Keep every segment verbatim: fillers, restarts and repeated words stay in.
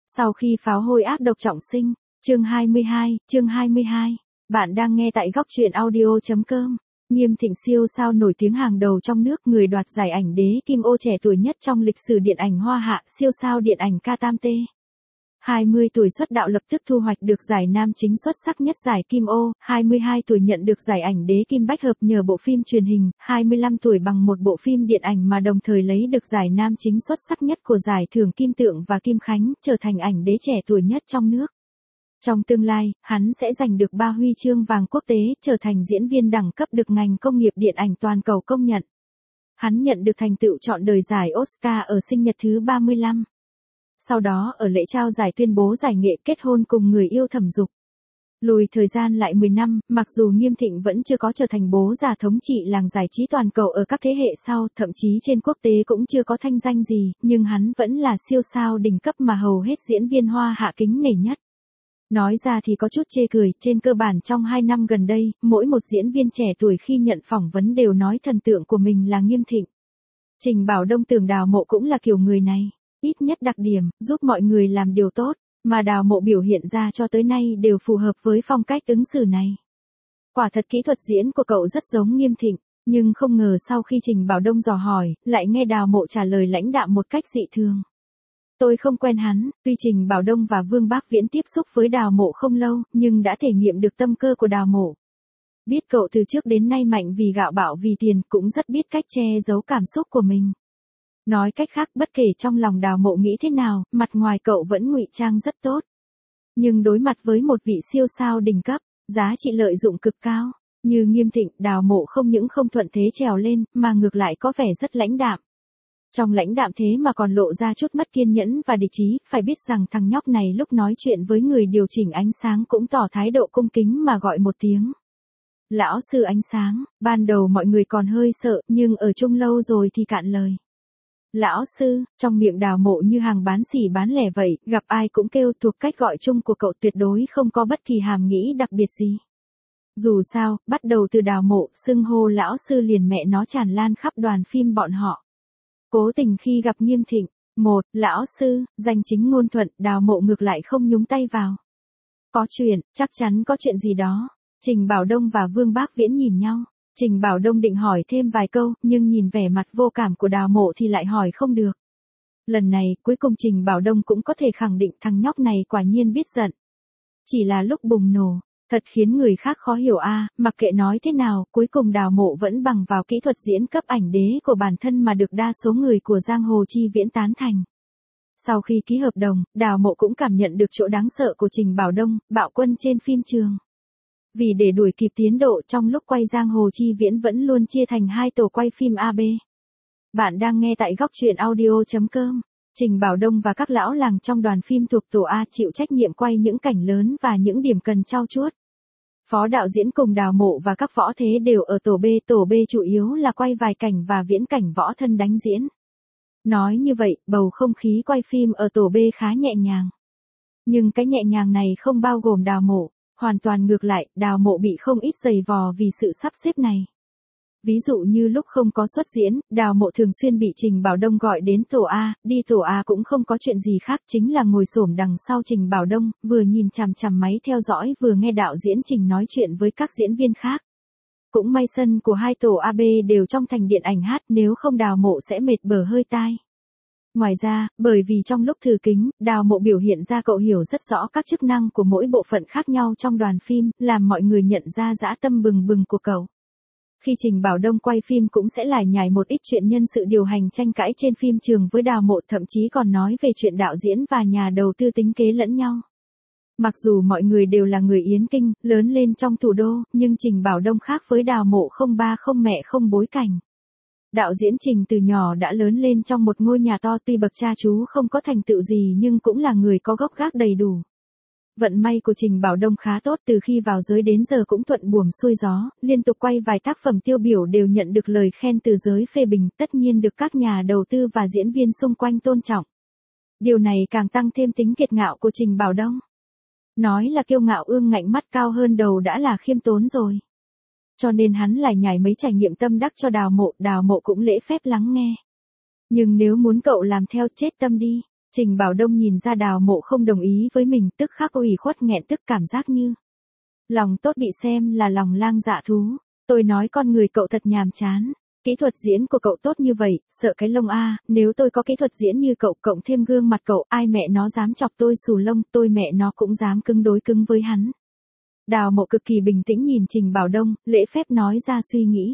Sau khi pháo hôi ác độc trọng sinh, chương hai mươi hai, chương hai mươi hai. Bạn đang nghe tại góc truyện audio chấm com. Nghiêm Thịnh siêu sao nổi tiếng hàng đầu trong nước, người đoạt giải ảnh đế Kim Ô trẻ tuổi nhất trong lịch sử điện ảnh Hoa Hạ, siêu sao điện ảnh K tám T. hai mươi tuổi xuất đạo lập tức thu hoạch được giải nam chính xuất sắc nhất giải Kim Ô, hai mươi hai tuổi nhận được giải ảnh đế Kim Bách Hợp nhờ bộ phim truyền hình, hai mươi lăm tuổi bằng một bộ phim điện ảnh mà đồng thời lấy được giải nam chính xuất sắc nhất của giải thưởng Kim Tượng và Kim Khánh, trở thành ảnh đế trẻ tuổi nhất trong nước. Trong tương lai, hắn sẽ giành được ba huy chương vàng quốc tế, trở thành diễn viên đẳng cấp được ngành công nghiệp điện ảnh toàn cầu công nhận. Hắn nhận được thành tựu trọn đời giải Oscar ở sinh nhật thứ ba mươi lăm. Sau đó ở lễ trao giải tuyên bố giải nghệ, kết hôn cùng người yêu Thẩm Dục. Lùi thời gian lại mười năm, mặc dù Nghiêm Thịnh vẫn chưa có trở thành bố già thống trị làng giải trí toàn cầu ở các thế hệ sau, thậm chí trên quốc tế cũng chưa có thanh danh gì, nhưng hắn vẫn là siêu sao đỉnh cấp mà hầu hết diễn viên Hoa Hạ kính nể nhất. Nói ra thì có chút chê cười, trên cơ bản trong hai năm gần đây, mỗi một diễn viên trẻ tuổi khi nhận phỏng vấn đều nói thần tượng của mình là Nghiêm Thịnh. Trình Bảo Đông tưởng Đào Mộ cũng là kiểu người này. Ít nhất đặc điểm, giúp mọi người làm điều tốt, mà Đào Mộ biểu hiện ra cho tới nay đều phù hợp với phong cách ứng xử này. Quả thật kỹ thuật diễn của cậu rất giống Nghiêm Thịnh, nhưng không ngờ sau khi Trình Bảo Đông dò hỏi, lại nghe Đào Mộ trả lời lãnh đạm một cách dị thường. Tôi không quen hắn, tuy Trình Bảo Đông và Vương Bác Viễn tiếp xúc với Đào Mộ không lâu, nhưng đã thể nghiệm được tâm cơ của Đào Mộ. Biết cậu từ trước đến nay mạnh vì gạo bạo vì tiền, cũng rất biết cách che giấu cảm xúc của mình. Nói cách khác, bất kể trong lòng Đào Mộ nghĩ thế nào, mặt ngoài cậu vẫn ngụy trang rất tốt. Nhưng đối mặt với một vị siêu sao đỉnh cấp, giá trị lợi dụng cực cao, như Nghiêm Thịnh, Đào Mộ không những không thuận thế trèo lên, mà ngược lại có vẻ rất lãnh đạm. Trong lãnh đạm thế mà còn lộ ra chút mất kiên nhẫn và địch ý, phải biết rằng thằng nhóc này lúc nói chuyện với người điều chỉnh ánh sáng cũng tỏ thái độ cung kính mà gọi một tiếng. Lão sư ánh sáng, ban đầu mọi người còn hơi sợ, nhưng ở chung lâu rồi thì cạn lời. Lão sư, trong miệng Đào Mộ như hàng bán xỉ bán lẻ vậy, gặp ai cũng kêu, thuộc cách gọi chung của cậu tuyệt đối không có bất kỳ hàm nghĩ đặc biệt gì. Dù sao, bắt đầu từ Đào Mộ, xưng hô lão sư liền mẹ nó tràn lan khắp đoàn phim bọn họ. Cố tình khi gặp Nghiêm Thịnh, một, lão sư, danh chính ngôn thuận, Đào Mộ ngược lại không nhúng tay vào. Có chuyện, chắc chắn có chuyện gì đó. Trình Bảo Đông và Vương Bác Viễn nhìn nhau. Trình Bảo Đông định hỏi thêm vài câu, nhưng nhìn vẻ mặt vô cảm của Đào Mộ thì lại hỏi không được. Lần này, cuối cùng Trình Bảo Đông cũng có thể khẳng định thằng nhóc này quả nhiên biết giận. Chỉ là lúc bùng nổ, thật khiến người khác khó hiểu a, à, mặc kệ nói thế nào, cuối cùng Đào Mộ vẫn bằng vào kỹ thuật diễn cấp ảnh đế của bản thân mà được đa số người của giang hồ chi viễn tán thành. Sau khi ký hợp đồng, Đào Mộ cũng cảm nhận được chỗ đáng sợ của Trình Bảo Đông, bạo quân trên phim trường. Vì để đuổi kịp tiến độ, trong lúc quay giang hồ chi viễn vẫn luôn chia thành hai tổ quay phim A B. Bạn đang nghe tại góc truyện audio chấm com. Trình Bảo Đông và các lão làng trong đoàn phim thuộc tổ A chịu trách nhiệm quay những cảnh lớn và những điểm cần trau chuốt. Phó đạo diễn cùng Đào Mộ và các võ thế đều ở tổ B, tổ B chủ yếu là quay vài cảnh và viễn cảnh võ thân đánh diễn. Nói như vậy, bầu không khí quay phim ở tổ B khá nhẹ nhàng. Nhưng cái nhẹ nhàng này không bao gồm Đào Mộ. Hoàn toàn ngược lại, Đào Mộ bị không ít giày vò vì sự sắp xếp này. Ví dụ như lúc không có xuất diễn, Đào Mộ thường xuyên bị Trình Bảo Đông gọi đến tổ A, đi tổ A cũng không có chuyện gì khác, chính là ngồi xổm đằng sau Trình Bảo Đông, vừa nhìn chằm chằm máy theo dõi vừa nghe đạo diễn Trình nói chuyện với các diễn viên khác. Cũng may sân của hai tổ A B đều trong thành điện ảnh hát, nếu không Đào Mộ sẽ mệt bở hơi tai. Ngoài ra, bởi vì trong lúc thử kính, Đào Mộ biểu hiện ra cậu hiểu rất rõ các chức năng của mỗi bộ phận khác nhau trong đoàn phim, làm mọi người nhận ra dã tâm bừng bừng của cậu. Khi Trình Bảo Đông quay phim cũng sẽ lải nhải một ít chuyện nhân sự điều hành tranh cãi trên phim trường với Đào Mộ, thậm chí còn nói về chuyện đạo diễn và nhà đầu tư tính kế lẫn nhau. Mặc dù mọi người đều là người Yến Kinh, lớn lên trong thủ đô, nhưng Trình Bảo Đông khác với Đào Mộ, không ba không mẹ không bối cảnh. Đạo diễn Trình từ nhỏ đã lớn lên trong một ngôi nhà to, tuy bậc cha chú không có thành tựu gì nhưng cũng là người có gốc gác đầy đủ. Vận may của Trình Bảo Đông khá tốt, từ khi vào giới đến giờ cũng thuận buồm xuôi gió, liên tục quay vài tác phẩm tiêu biểu đều nhận được lời khen từ giới phê bình, tất nhiên được các nhà đầu tư và diễn viên xung quanh tôn trọng. Điều này càng tăng thêm tính kiệt ngạo của Trình Bảo Đông. Nói là kiêu ngạo ương ngạnh mắt cao hơn đầu đã là khiêm tốn rồi. Cho nên hắn lại nhảy mấy trải nghiệm tâm đắc cho Đào Mộ, Đào Mộ cũng lễ phép lắng nghe. Nhưng nếu muốn cậu làm theo, chết tâm đi. Trình Bảo Đông nhìn ra Đào Mộ không đồng ý với mình, tức khắc ủy khuất nghẹn tức, cảm giác như lòng tốt bị xem là lòng lang dạ thú. Tôi nói con người cậu thật nhàm chán. Kỹ thuật diễn của cậu tốt như vậy, sợ cái lông a, nếu tôi có kỹ thuật diễn như cậu, cộng thêm gương mặt cậu, ai mẹ nó dám chọc tôi xù lông, tôi mẹ nó cũng dám cứng đối cứng với hắn. Đào Mộ cực kỳ bình tĩnh nhìn Trình Bảo Đông, lễ phép nói ra suy nghĩ.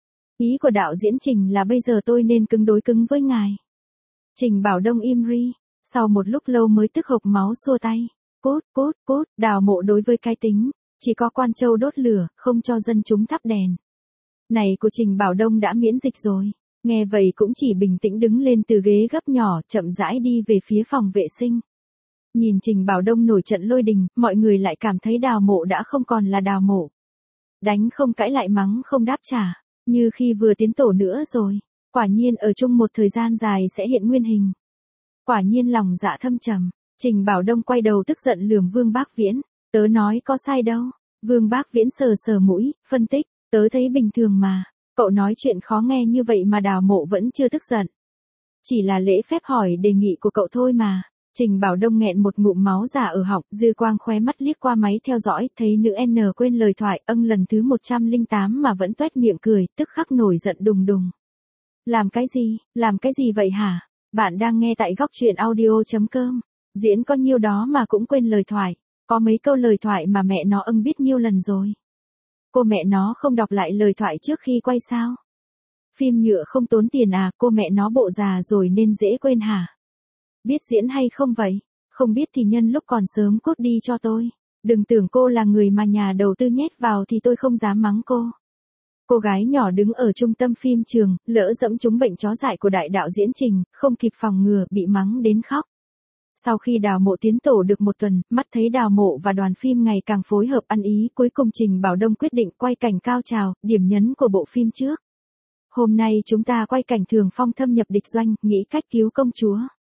Ý của đạo diễn Trình là bây giờ tôi nên cứng đối cứng với ngài. Trình Bảo Đông im ri, sau một lúc lâu mới tức hộc máu xua tay. Cút, cút, cút, Đào Mộ đối với cái tính, chỉ có quan châu đốt lửa, không cho dân chúng thắp đèn. Này của Trình Bảo Đông đã miễn dịch rồi. Nghe vậy cũng chỉ bình tĩnh đứng lên từ ghế gấp nhỏ, chậm rãi đi về phía phòng vệ sinh. Nhìn Trình Bảo Đông nổi trận lôi đình, mọi người lại cảm thấy Đào Mộ đã không còn là Đào Mộ. Đánh không cãi lại, mắng không đáp trả, như khi vừa tiến tổ nữa rồi. Quả nhiên ở chung một thời gian dài sẽ hiện nguyên hình. Quả nhiên lòng dạ thâm trầm. Trình Bảo Đông quay đầu tức giận lườm Vương Bác Viễn. Tớ nói có sai đâu. Vương Bác Viễn sờ sờ mũi, phân tích. Tớ thấy bình thường mà. Cậu nói chuyện khó nghe như vậy mà Đào Mộ vẫn chưa tức giận. Chỉ là lễ phép hỏi đề nghị của cậu thôi mà. Trình Bảo Đông nghẹn một ngụm máu giả ở họng, dư quang khóe mắt liếc qua máy theo dõi, thấy nữ N quên lời thoại, âng lần thứ một trăm lẻ tám mà vẫn tuét miệng cười, tức khắc nổi giận đùng đùng. Làm cái gì, làm cái gì vậy hả? Bạn đang nghe tại góc truyện audio.com. Diễn có nhiêu đó mà cũng quên lời thoại. Có mấy câu lời thoại mà mẹ nó âng biết nhiêu lần rồi. Cô mẹ nó không đọc lại lời thoại trước khi quay sao? Phim nhựa không tốn tiền à, cô mẹ nó bộ già rồi nên dễ quên hả? Biết diễn hay không vậy? Không biết thì nhân lúc còn sớm cút đi cho tôi. Đừng tưởng cô là người mà nhà đầu tư nhét vào thì tôi không dám mắng cô. Cô gái nhỏ đứng ở trung tâm phim trường, lỡ dẫm trúng bệnh chó dại của đại đạo diễn Trình, không kịp phòng ngừa, bị mắng đến khóc. Sau khi Đào Mộ tiến tổ được một tuần, mắt thấy Đào Mộ và đoàn phim ngày càng phối hợp ăn ý, cuối cùng Trình Bảo Đông quyết định quay cảnh cao trào, điểm nhấn của bộ phim trước. Hôm nay chúng ta quay cảnh Thường Phong thâm nhập địch doanh, nghĩ cách cứu công chúa.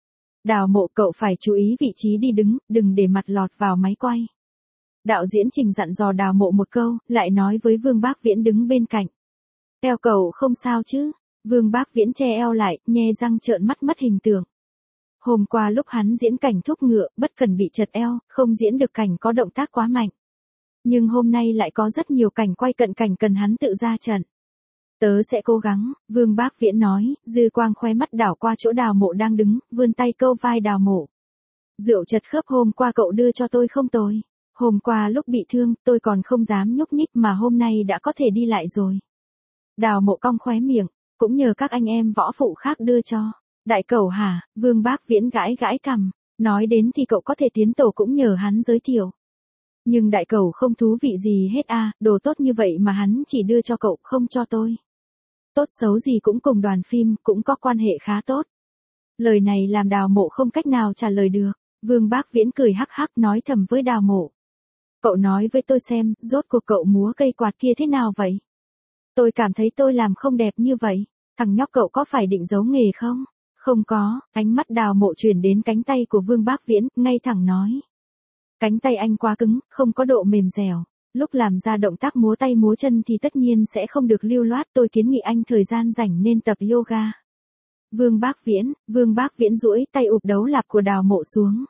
Đào Mộ, cậu phải chú ý vị trí đi đứng, đừng để mặt lọt vào máy quay. Đạo diễn Trình dặn dò Đào Mộ một câu, lại nói với Vương Bác Viễn đứng bên cạnh. Eo cậu không sao chứ? Vương Bác Viễn che eo lại, nhe răng trợn mắt mất hình tượng. Hôm qua lúc hắn diễn cảnh thúc ngựa, bất cần bị chật eo, không diễn được cảnh có động tác quá mạnh. Nhưng hôm nay lại có rất nhiều cảnh quay cận cảnh cần hắn tự ra trận. Tớ sẽ cố gắng, Vương Bác Viễn nói, dư quang khóe mắt đảo qua chỗ Đào Mộ đang đứng, vươn tay câu vai Đào Mộ. Rượu chật khớp hôm qua cậu đưa cho tôi không tồi. Hôm qua lúc bị thương, tôi còn không dám nhúc nhích mà hôm nay đã có thể đi lại rồi. Đào Mộ cong khóe miệng, cũng nhờ các anh em võ phụ khác đưa cho. Đại cẩu hả? Vương Bác Viễn gãi gãi cằm, nói đến thì cậu có thể tiến tổ cũng nhờ hắn giới thiệu. Nhưng đại cẩu không thú vị gì hết a, à, đồ tốt như vậy mà hắn chỉ đưa cho cậu, không cho tôi. Tốt xấu gì cũng cùng đoàn phim, cũng có quan hệ khá tốt. Lời này làm Đào Mộ không cách nào trả lời được. Vương Bác Viễn cười hắc hắc nói thầm với Đào Mộ. Cậu nói với tôi xem, rốt cuộc cậu múa cây quạt kia thế nào vậy? Tôi cảm thấy tôi làm không đẹp như vậy. Thằng nhóc cậu có phải định giấu nghề không? Không có, ánh mắt Đào Mộ chuyển đến cánh tay của Vương Bác Viễn, ngay thẳng nói. Cánh tay anh quá cứng, không có độ mềm dẻo. Lúc làm ra động tác múa tay múa chân thì tất nhiên sẽ không được lưu loát, tôi kiến nghị anh thời gian rảnh nên tập yoga. Vương Bác Viễn, Vương Bác Viễn duỗi tay ụp đấu lạp của Đào Mộ xuống.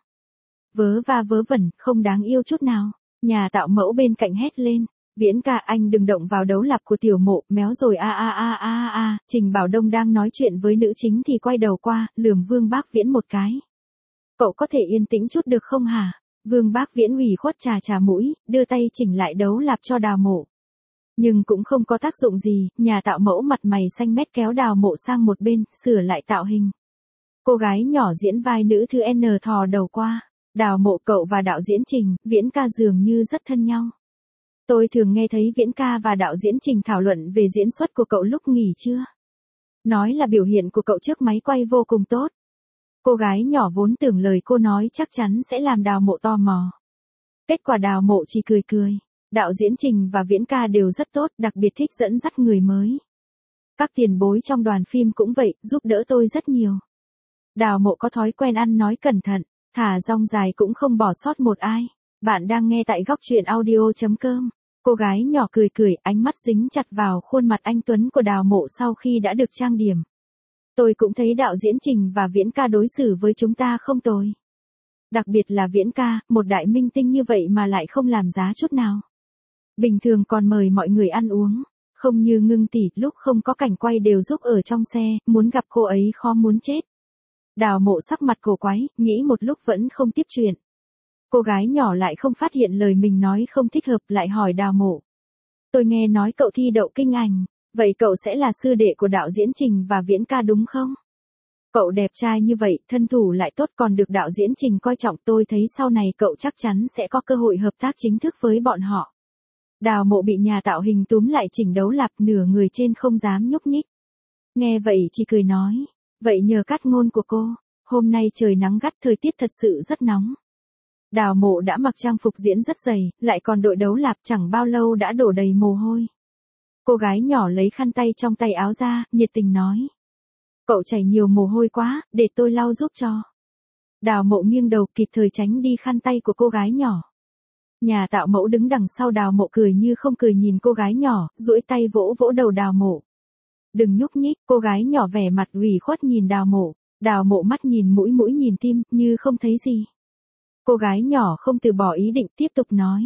Vớ va vớ vẩn, không đáng yêu chút nào. Nhà tạo mẫu bên cạnh hét lên. Viễn ca, anh đừng động vào đấu lạp của tiểu Mộ, méo rồi a a a a a. Trình Bảo Đông đang nói chuyện với nữ chính thì quay đầu qua, lườm Vương Bác Viễn một cái. Cậu có thể yên tĩnh chút được không hả? Vương Bác Viễn ủy khuất trà trà mũi, đưa tay chỉnh lại đấu lạp cho Đào Mộ. Nhưng cũng không có tác dụng gì, nhà tạo mẫu mặt mày xanh mét kéo Đào Mộ sang một bên, sửa lại tạo hình. Cô gái nhỏ diễn vai nữ thứ N thò đầu qua. Đào Mộ, cậu và đạo diễn Trình, Viễn ca dường như rất thân nhau. Tôi thường nghe thấy Viễn ca và đạo diễn Trình thảo luận về diễn xuất của cậu lúc nghỉ trưa. Nói là biểu hiện của cậu trước máy quay vô cùng tốt. Cô gái nhỏ vốn tưởng lời cô nói chắc chắn sẽ làm Đào Mộ tò mò. Kết quả Đào Mộ chỉ cười cười. Đạo diễn Trình và Viễn ca đều rất tốt, đặc biệt thích dẫn dắt người mới. Các tiền bối trong đoàn phim cũng vậy, giúp đỡ tôi rất nhiều. Đào Mộ có thói quen ăn nói cẩn thận, thả rong dài cũng không bỏ sót một ai. Bạn đang nghe tại góc truyện audio.com. Cô gái nhỏ cười cười, ánh mắt dính chặt vào khuôn mặt anh tuấn của Đào Mộ sau khi đã được trang điểm. Tôi cũng thấy đạo diễn Trình và Viễn ca đối xử với chúng ta không tồi. Đặc biệt là Viễn ca, một đại minh tinh như vậy mà lại không làm giá chút nào. Bình thường còn mời mọi người ăn uống, không như Ngưng tỷ, lúc không có cảnh quay đều giúp ở trong xe, muốn gặp cô ấy khó muốn chết. Đào Mộ sắc mặt cổ quái, nghĩ một lúc vẫn không tiếp chuyện. Cô gái nhỏ lại không phát hiện lời mình nói không thích hợp, lại hỏi Đào Mộ. Tôi nghe nói cậu thi đậu kinh ảnh, vậy cậu sẽ là sư đệ của đạo diễn Trình và Viễn ca đúng không? Cậu đẹp trai như vậy, thân thủ lại tốt, còn được đạo diễn Trình coi trọng, tôi thấy sau này cậu chắc chắn sẽ có cơ hội hợp tác chính thức với bọn họ. Đào Mộ bị nhà tạo hình túm lại chỉnh đấu lạp, nửa người trên không dám nhúc nhích. Nghe vậy chỉ cười nói, vậy nhờ cắt ngôn của cô, hôm nay trời nắng gắt, thời tiết thật sự rất nóng. Đào Mộ đã mặc trang phục diễn rất dày, lại còn đội đấu lạp, chẳng bao lâu đã đổ đầy mồ hôi. Cô gái nhỏ lấy khăn tay trong tay áo ra, nhiệt tình nói. Cậu chảy nhiều mồ hôi quá, để tôi lau giúp cho. Đào Mộ nghiêng đầu, kịp thời tránh đi khăn tay của cô gái nhỏ. Nhà tạo mẫu đứng đằng sau Đào Mộ cười như không cười nhìn cô gái nhỏ, duỗi tay vỗ vỗ đầu Đào Mộ. Đừng nhúc nhích, cô gái nhỏ vẻ mặt ủy khuất nhìn Đào Mộ. Đào Mộ mắt nhìn mũi mũi nhìn tim, như không thấy gì. Cô gái nhỏ không từ bỏ ý định, tiếp tục nói.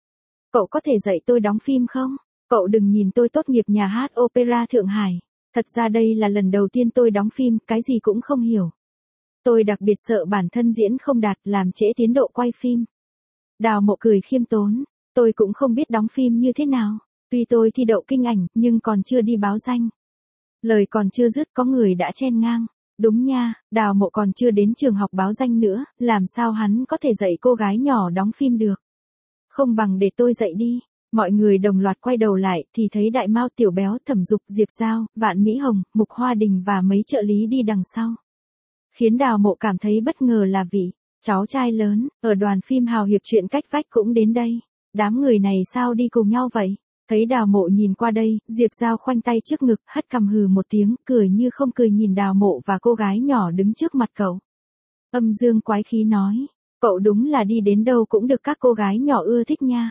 Cậu có thể dạy tôi đóng phim không? Cậu đừng nhìn tôi tốt nghiệp nhà hát opera Thượng Hải. Thật ra đây là lần đầu tiên tôi đóng phim, cái gì cũng không hiểu. Tôi đặc biệt sợ bản thân diễn không đạt, làm trễ tiến độ quay phim. Đào Mộ cười khiêm tốn. Tôi cũng không biết đóng phim như thế nào. Tuy tôi thi đậu kinh ảnh, nhưng còn chưa đi báo danh. Lời còn chưa dứt có người đã chen ngang. Đúng nha, Đào Mộ còn chưa đến trường học báo danh nữa, làm sao hắn có thể dạy cô gái nhỏ đóng phim được. Không bằng để tôi dạy đi. Mọi người đồng loạt quay đầu lại thì thấy Đại Mao, Tiểu Béo, Thẩm Dục, Diệp Giao, Vạn Mỹ Hồng, Mục Hoa Đình và mấy trợ lý đi đằng sau. Khiến Đào Mộ cảm thấy bất ngờ là vị cháu trai lớn ở đoàn phim hào hiệp chuyện cách vách cũng đến đây. Đám người này sao đi cùng nhau vậy? Thấy Đào Mộ nhìn qua đây, Diệp Giao khoanh tay trước ngực, hất cằm hừ một tiếng, cười như không cười nhìn Đào Mộ và cô gái nhỏ đứng trước mặt cậu. Âm dương quái khí nói, cậu đúng là đi đến đâu cũng được các cô gái nhỏ ưa thích nha.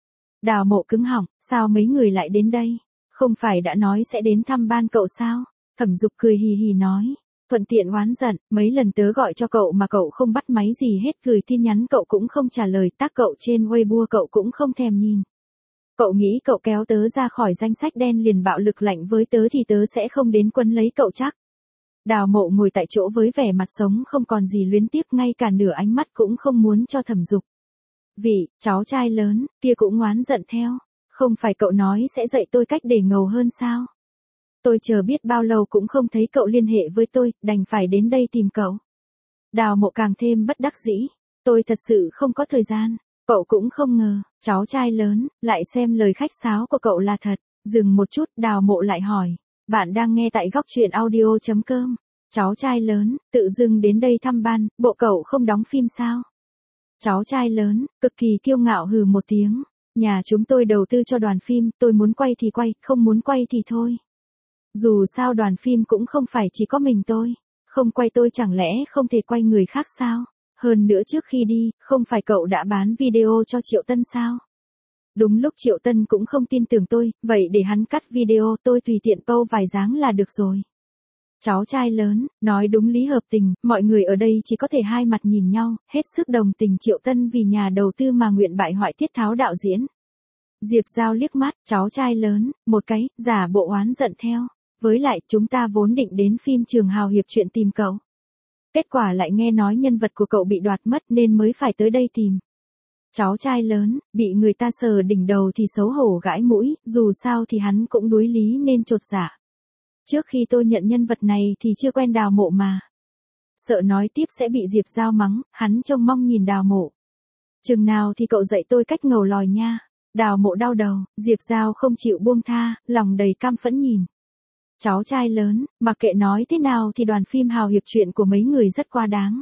Đào Mộ cứng họng, sao mấy người lại đến đây? Không phải đã nói sẽ đến thăm ban cậu sao? Thẩm Dục cười hì hì nói, thuận tiện oán giận, mấy lần tớ gọi cho cậu mà cậu không bắt máy gì hết, gửi tin nhắn cậu cũng không trả lời, tác cậu trên Weibo cậu cũng không thèm nhìn. Cậu nghĩ cậu kéo tớ ra khỏi danh sách đen liền bạo lực lạnh với tớ thì tớ sẽ không đến quấn lấy cậu chắc. Đào Mộ ngồi tại chỗ với vẻ mặt sống không còn gì luyến tiếc, ngay cả nửa ánh mắt cũng không muốn cho Thẩm Dục. Vị cháu trai lớn kia cũng oán giận theo, không phải cậu nói sẽ dạy tôi cách để ngầu hơn sao? Tôi chờ biết bao lâu cũng không thấy cậu liên hệ với tôi, đành phải đến đây tìm cậu. Đào Mộ càng thêm bất đắc dĩ, tôi thật sự không có thời gian. Cậu cũng không ngờ, cháu trai lớn, lại xem lời khách sáo của cậu là thật. Dừng một chút, Đào Mộ lại hỏi, bạn đang nghe tại góc truyện audio chấm com. Cháu trai lớn, tự dưng đến đây thăm ban, bộ cậu không đóng phim sao? Cháu trai lớn, cực kỳ kiêu ngạo hừ một tiếng. Nhà chúng tôi đầu tư cho đoàn phim, tôi muốn quay thì quay, không muốn quay thì thôi. Dù sao đoàn phim cũng không phải chỉ có mình tôi. Không quay tôi chẳng lẽ không thể quay người khác sao? Hơn nữa trước khi đi, không phải cậu đã bán video cho Triệu Tân sao? Đúng lúc Triệu Tân cũng không tin tưởng tôi, vậy để hắn cắt video, tôi tùy tiện post vài dáng là được rồi. Cháu trai lớn, nói đúng lý hợp tình, mọi người ở đây chỉ có thể hai mặt nhìn nhau, hết sức đồng tình Triệu Tân vì nhà đầu tư mà nguyện bại hoại Tiết Tháo đạo diễn. Diệp Giao liếc mắt, cháu trai lớn, một cái, giả bộ oán giận theo. Với lại, chúng ta vốn định đến phim trường hào hiệp chuyện tìm cậu. Kết quả lại nghe nói nhân vật của cậu bị đoạt mất nên mới phải tới đây tìm. Cháu trai lớn, bị người ta sờ đỉnh đầu thì xấu hổ gãi mũi, dù sao thì hắn cũng đối lý nên chột dạ. Trước khi tôi nhận nhân vật này thì chưa quen Đào Mộ mà. Sợ nói tiếp sẽ bị Diệp Giao mắng, hắn trông mong nhìn Đào Mộ. Chừng nào thì cậu dạy tôi cách ngầu lòi nha. Đào Mộ đau đầu, Diệp Giao không chịu buông tha, lòng đầy cam phẫn nhìn. Cháu trai lớn, mặc kệ nói thế nào thì đoàn phim hào hiệp chuyện của mấy người rất quá đáng.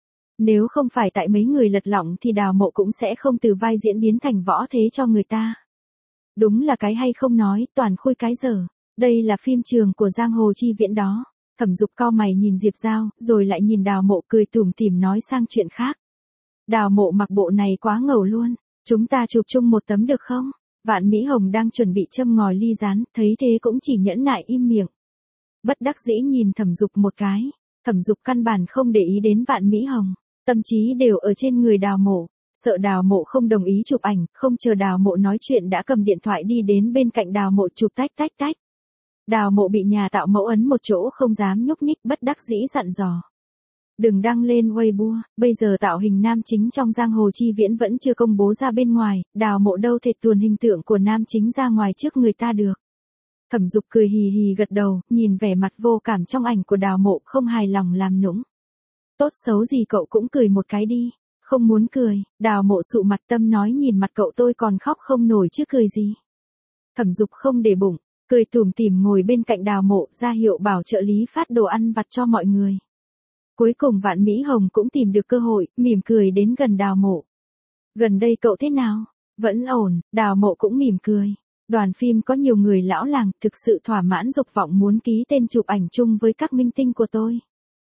Nếu không phải tại mấy người lật lọng thì Đào Mộ cũng sẽ không từ vai diễn biến thành võ thế cho người ta. Đúng là cái hay không nói, toàn khui cái dở. Đây là phim trường của Giang Hồ Chi Viễn đó. Thẩm Dục cau mày nhìn Diệp Giao, rồi lại nhìn Đào Mộ cười tủm tỉm nói sang chuyện khác. Đào Mộ mặc bộ này quá ngầu luôn. Chúng ta chụp chung một tấm được không? Vạn Mỹ Hồng đang chuẩn bị châm ngòi ly rán, thấy thế cũng chỉ nhẫn nại im miệng. Bất đắc dĩ nhìn Thẩm Dục một cái, Thẩm Dục căn bản không để ý đến Vạn Mỹ Hồng, tâm trí đều ở trên người Đào Mộ, sợ Đào Mộ không đồng ý chụp ảnh, không chờ Đào Mộ nói chuyện đã cầm điện thoại đi đến bên cạnh Đào Mộ chụp tách tách tách. Đào Mộ bị nhà tạo mẫu ấn một chỗ không dám nhúc nhích, bất đắc dĩ dặn dò. Đừng đăng lên Weibo, bây giờ tạo hình nam chính trong giang hồ chi viễn vẫn chưa công bố ra bên ngoài, Đào Mộ đâu thể tuồn hình tượng của nam chính ra ngoài trước người ta được. Thẩm Dục cười hì hì gật đầu, nhìn vẻ mặt vô cảm trong ảnh của Đào Mộ không hài lòng làm nũng. Tốt xấu gì cậu cũng cười một cái đi. Không muốn cười, Đào Mộ sụ mặt tâm nói nhìn mặt cậu tôi còn khóc không nổi chứ cười gì. Thẩm Dục không để bụng, cười tủm tỉm ngồi bên cạnh Đào Mộ ra hiệu bảo trợ lý phát đồ ăn vặt cho mọi người. Cuối cùng Vạn Mỹ Hồng cũng tìm được cơ hội, mỉm cười đến gần Đào Mộ. Gần đây cậu thế nào? Vẫn ổn, Đào Mộ cũng mỉm cười. Đoàn phim có nhiều người lão làng, thực sự thỏa mãn dục vọng muốn ký tên chụp ảnh chung với các minh tinh của tôi.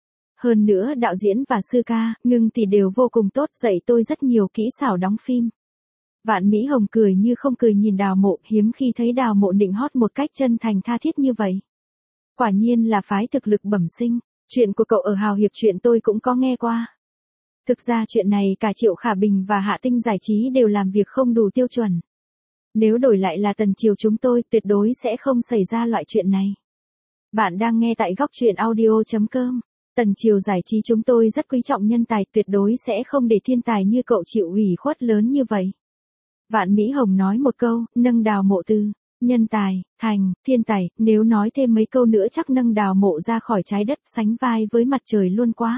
Hơn nữa đạo diễn và sư ca, Ngưng thì đều vô cùng tốt, dạy tôi rất nhiều kỹ xảo đóng phim. Vạn Mỹ Hồng cười như không cười nhìn Đào Mộ, hiếm khi thấy Đào Mộ nịnh hót một cách chân thành tha thiết như vậy. Quả nhiên là phái thực lực bẩm sinh, chuyện của cậu ở Hào Hiệp chuyện tôi cũng có nghe qua. Thực ra chuyện này cả Triệu Khả Bình và Hạ Tinh Giải Trí đều làm việc không đủ tiêu chuẩn. Nếu đổi lại là Tần Triều chúng tôi tuyệt đối sẽ không xảy ra loại chuyện này. Bạn đang nghe tại góc truyện audio chấm com. Tần Triều Giải Trí chúng tôi rất quý trọng nhân tài, tuyệt đối sẽ không để thiên tài như cậu chịu ủy khuất lớn như vậy. Vạn Mỹ Hồng nói một câu, nâng Đào Mộ từ nhân tài, thành, thiên tài, nếu nói thêm mấy câu nữa chắc nâng Đào Mộ ra khỏi trái đất sánh vai với mặt trời luôn quá.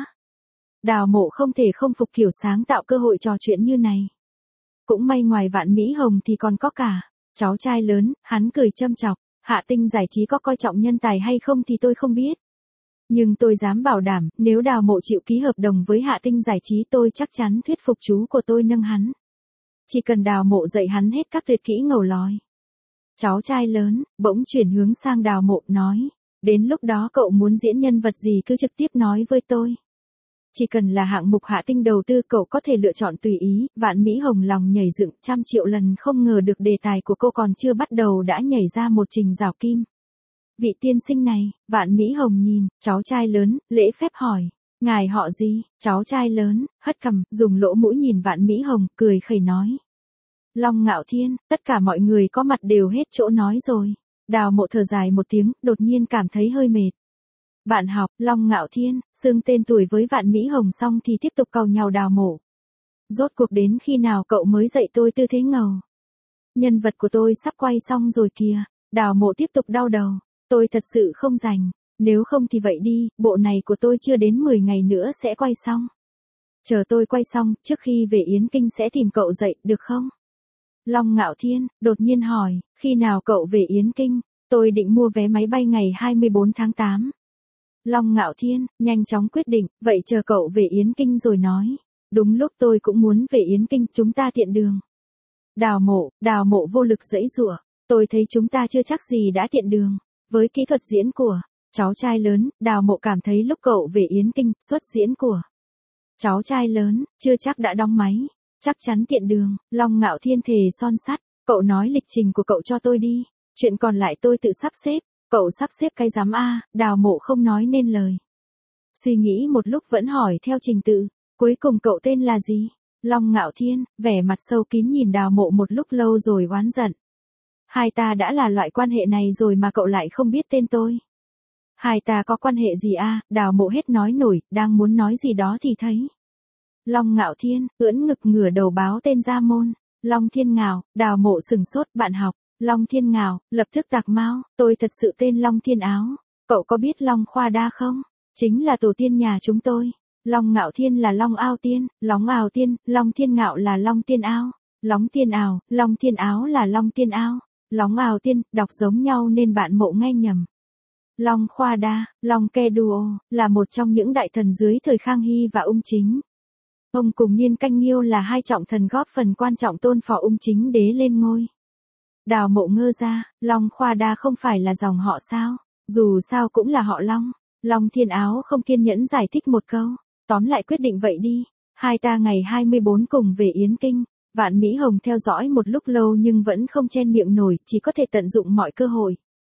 Đào Mộ không thể không phục kiểu sáng tạo cơ hội trò chuyện như này. Cũng may ngoài Vạn Mỹ Hồng thì còn có cả cháu trai lớn, hắn cười châm chọc, Hạ Tinh Giải Trí có coi trọng nhân tài hay không thì tôi không biết. Nhưng tôi dám bảo đảm, nếu Đào Mộ chịu ký hợp đồng với Hạ Tinh Giải Trí tôi chắc chắn thuyết phục chú của tôi nâng hắn. Chỉ cần Đào Mộ dạy hắn hết các tuyệt kỹ ngầu lòi. Cháu trai lớn, bỗng chuyển hướng sang Đào Mộ nói, đến lúc đó cậu muốn diễn nhân vật gì cứ trực tiếp nói với tôi. Chỉ cần là hạng mục Hạ Tinh đầu tư cậu có thể lựa chọn tùy ý. Vạn Mỹ Hồng lòng nhảy dựng trăm triệu lần không ngờ được đề tài của cô còn chưa bắt đầu đã nhảy ra một trình rào kim. Vị tiên sinh này, Vạn Mỹ Hồng nhìn, cháu trai lớn, lễ phép hỏi, ngài họ gì? Cháu trai lớn, hất cằm, dùng lỗ mũi nhìn Vạn Mỹ Hồng, cười khẩy nói. Long Ngạo Thiên, tất cả mọi người có mặt đều hết chỗ nói rồi. Đào Mộ thở dài một tiếng, đột nhiên cảm thấy hơi mệt. Bạn học, Long Ngạo Thiên, xưng tên tuổi với Vạn Mỹ Hồng xong thì tiếp tục càu nhàu Đào Mộ. Rốt cuộc đến khi nào cậu mới dạy tôi tư thế ngầu? Nhân vật của tôi sắp quay xong rồi kìa. Đào Mộ tiếp tục đau đầu. Tôi thật sự không rảnh. Nếu không thì vậy đi, bộ này của tôi chưa đến mười ngày nữa sẽ quay xong. Chờ tôi quay xong, trước khi về Yến Kinh sẽ tìm cậu dạy, được không? Long Ngạo Thiên, đột nhiên hỏi, khi nào cậu về Yến Kinh? Tôi định mua vé máy bay ngày hai mươi bốn tháng tám. Long Ngạo Thiên, nhanh chóng quyết định, vậy chờ cậu về Yến Kinh rồi nói. Đúng lúc tôi cũng muốn về Yến Kinh, chúng ta tiện đường. Đào Mộ, Đào Mộ vô lực giãy giụa, tôi thấy chúng ta chưa chắc gì đã tiện đường. Với kỹ thuật diễn của cháu trai lớn, Đào Mộ cảm thấy lúc cậu về Yến Kinh, xuất diễn của cháu trai lớn, chưa chắc đã đóng máy. Chắc chắn tiện đường. Long Ngạo Thiên thề son sắt, cậu nói lịch trình của cậu cho tôi đi. Chuyện còn lại tôi tự sắp xếp. Cậu sắp xếp cái giám a? Đào Mộ không nói nên lời. Suy nghĩ một lúc vẫn hỏi theo trình tự. Cuối cùng cậu tên là gì? Long Ngạo Thiên, vẻ mặt sâu kín nhìn Đào Mộ một lúc lâu rồi oán giận. Hai ta đã là loại quan hệ này rồi mà cậu lại không biết tên tôi. Hai ta có quan hệ gì a? Đào Mộ hết nói nổi, đang muốn nói gì đó thì thấy. Long Ngạo Thiên, ưỡn ngực ngửa đầu báo tên ra môn. Long Thiên Ngạo, Đào Mộ sừng sốt, bạn học. Long Thiên Ngạo, lập tức tạc mau, tôi thật sự tên Long Thiên Áo. Cậu có biết Long Khoa Đa không? Chính là tổ tiên nhà chúng tôi. Long Ngạo Thiên là Long Ao Tiên, Long Ao Tiên, Long Thiên Ngạo là Long Tiên Ao. Long Tiên Ảo, Long Thiên Áo là Long Tiên Ao. Long Ao Tiên, đọc giống nhau nên bạn Mộ nghe nhầm. Long Khoa Đa, Long Ke Duo, là một trong những đại thần dưới thời Khang Hy và Ung Chính. Ông cùng Niên Canh Nghiêu là hai trọng thần góp phần quan trọng tôn phò Ung Chính đế lên ngôi. Đào Mộ ngơ ra, Long Khoa Đa không phải là dòng họ sao? Dù sao cũng là họ Long. Long Thiên Áo không kiên nhẫn giải thích một câu. Tóm lại quyết định vậy đi. Hai ta ngày hai mươi bốn cùng về Yến Kinh. Vạn Mỹ Hồng theo dõi một lúc lâu nhưng vẫn không chen miệng nổi, chỉ có thể tận dụng mọi cơ hội.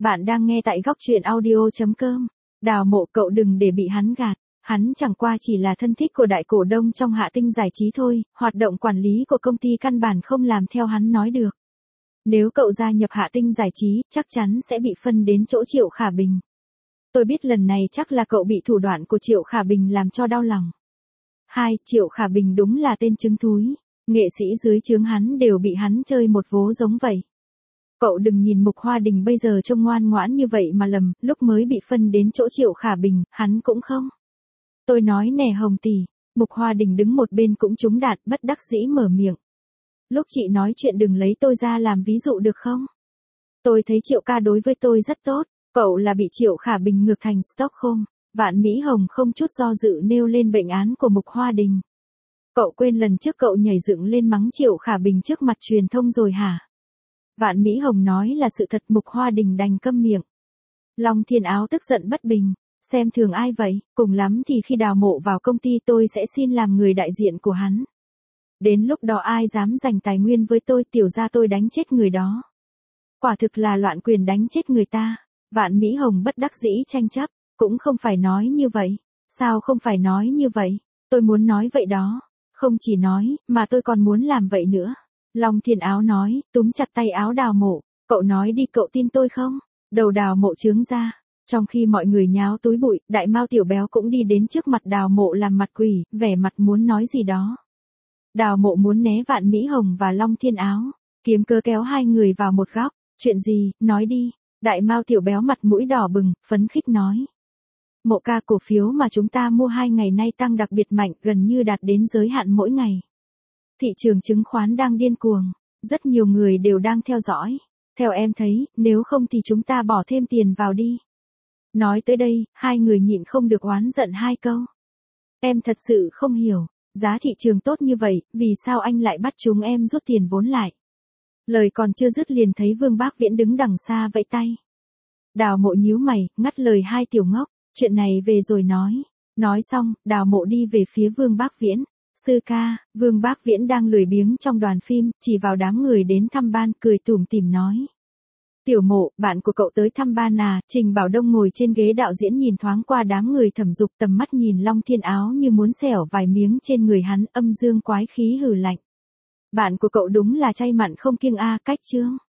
Bạn đang nghe tại góc truyện audio.com. Đào Mộ, cậu đừng để bị hắn gạt. Hắn chẳng qua chỉ là thân thích của đại cổ đông trong Hạ Tinh Giải Trí thôi, hoạt động quản lý của công ty căn bản không làm theo hắn nói được. Nếu cậu gia nhập Hạ Tinh Giải Trí, chắc chắn sẽ bị phân đến chỗ Triệu Khả Bình. Tôi biết lần này chắc là cậu bị thủ đoạn của Triệu Khả Bình làm cho đau lòng. Hai, Triệu Khả Bình đúng là tên trứng thúi. Nghệ sĩ dưới trướng hắn đều bị hắn chơi một vố giống vậy. Cậu đừng nhìn Mục Hoa Đình bây giờ trông ngoan ngoãn như vậy mà lầm, lúc mới bị phân đến chỗ Triệu Khả Bình, hắn cũng không. Tôi nói nè Hồng tỷ, Mục Hoa Đình đứng một bên cũng trúng đạn, bất đắc dĩ mở miệng. Lúc chị nói chuyện đừng lấy tôi ra làm ví dụ được không? Tôi thấy Triệu ca đối với tôi rất tốt, cậu là bị Triệu Khả Bình ngược thành Stockholm. Vạn Mỹ Hồng không chút do dự nêu lên bệnh án của Mục Hoa Đình. Cậu quên lần trước cậu nhảy dựng lên mắng Triệu Khả Bình trước mặt truyền thông rồi hả? Vạn Mỹ Hồng nói là sự thật. Mục Hoa Đình đành câm miệng. Long Thiên Áo tức giận bất bình. Xem thường ai vậy, cùng lắm thì khi Đào Mộ vào công ty tôi sẽ xin làm người đại diện của hắn. Đến lúc đó ai dám giành tài nguyên với tôi, tiểu ra tôi đánh chết người đó. Quả thực là loạn quyền, đánh chết người ta. Vạn Mỹ Hồng bất đắc dĩ tranh chấp. Cũng không phải nói như vậy. Sao không phải nói như vậy? Tôi muốn nói vậy đó. Không chỉ nói, mà tôi còn muốn làm vậy nữa. Long Thiên Áo nói, túm chặt tay áo Đào Mộ. Cậu nói đi, cậu tin tôi không? Đầu Đào Mộ trướng ra. Trong khi mọi người nháo túi bụi, Đại Mao Tiểu Béo cũng đi đến trước mặt Đào Mộ làm mặt quỷ, vẻ mặt muốn nói gì đó. Đào Mộ muốn né Vạn Mỹ Hồng và Long Thiên Áo, kiếm cớ kéo hai người vào một góc. Chuyện gì, nói đi. Đại Mao Tiểu Béo mặt mũi đỏ bừng, phấn khích nói. Mộ ca, cổ phiếu mà chúng ta mua hai ngày nay tăng đặc biệt mạnh, gần như đạt đến giới hạn mỗi ngày. Thị trường chứng khoán đang điên cuồng, rất nhiều người đều đang theo dõi. Theo em thấy, nếu không thì chúng ta bỏ thêm tiền vào đi. Nói tới đây, hai người nhịn không được oán giận hai câu. Em thật sự không hiểu, giá thị trường tốt như vậy, vì sao anh lại bắt chúng em rút tiền vốn lại? Lời còn chưa dứt liền thấy Vương Bác Viễn đứng đằng xa vẫy tay. Đào Mộ nhíu mày, ngắt lời hai tiểu ngốc, chuyện này về rồi nói. Nói xong, Đào Mộ đi về phía Vương Bác Viễn. Sư ca, Vương Bác Viễn đang lười biếng trong đoàn phim, chỉ vào đám người đến thăm ban, cười tủm tỉm nói. Tiểu Mộ, bạn của cậu tới thăm ban à? Trình Bảo Đông ngồi trên ghế đạo diễn nhìn thoáng qua đám người thẩm dục, tầm mắt nhìn Long Thiên Áo như muốn xẻo vài miếng trên người hắn, âm dương quái khí hừ lạnh. Bạn của cậu đúng là chay mặn không kiêng a, cách chương.